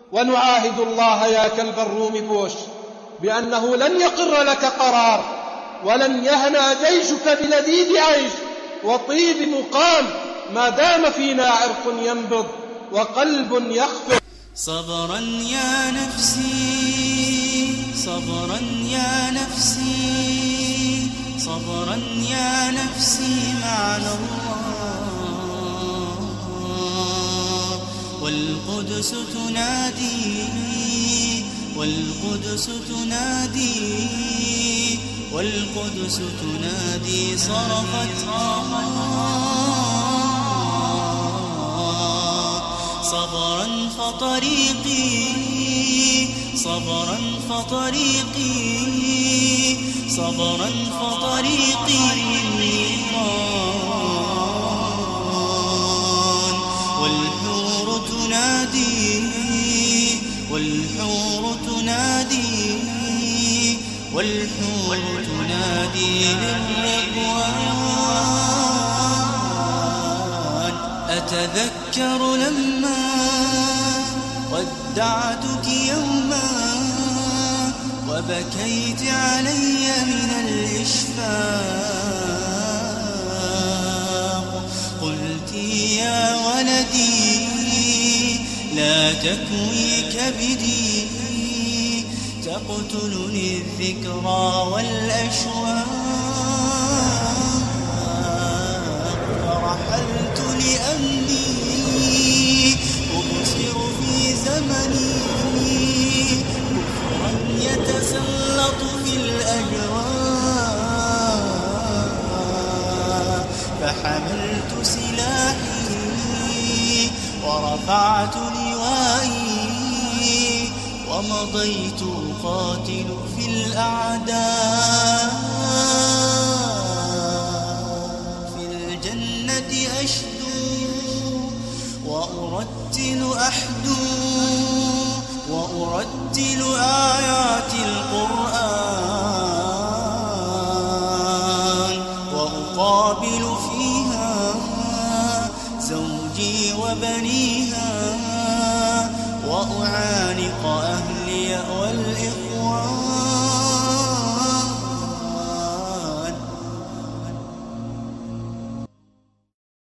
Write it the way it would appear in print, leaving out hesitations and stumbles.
ونعاهد الله يا كلب الروم بوش بأنه لن يقر لك قرار، ولن يهنى جيشك بلذيذ عيش وطيب مقام ما دام فينا عرق ينبض وقلب يخفق. صبرا يا نفسي، صبرا يا نفسي، صبرا يا نفسي معنا الله، والقدس تنادي، والقدس تنادي، والقدس تنادي، صرخت صبرا فطريقي، صبرا فطريقي، صبرا فطريقي للنيران، والحور تنادي، والحور تنادي، والحور تنادي للرضوان. أتذكر لما ودعتك يوما وبكيت علي من الإشفاق، قلت يا ولدي لا تكوي كبدي، تقتلني الذكرى والأشواق، فرحلت لأني أبصر في زمني كفرا يتسلط في الأجواء، فحملت سلاحي ورفعت لوائي، ومضيت أقاتل في الأعداء، في الجنة أشدو وأرتل أحدو، وأرتل آيات القرآن، وأقابل فيها زوجي وبنيها، وأعانق أهلي والإخوان.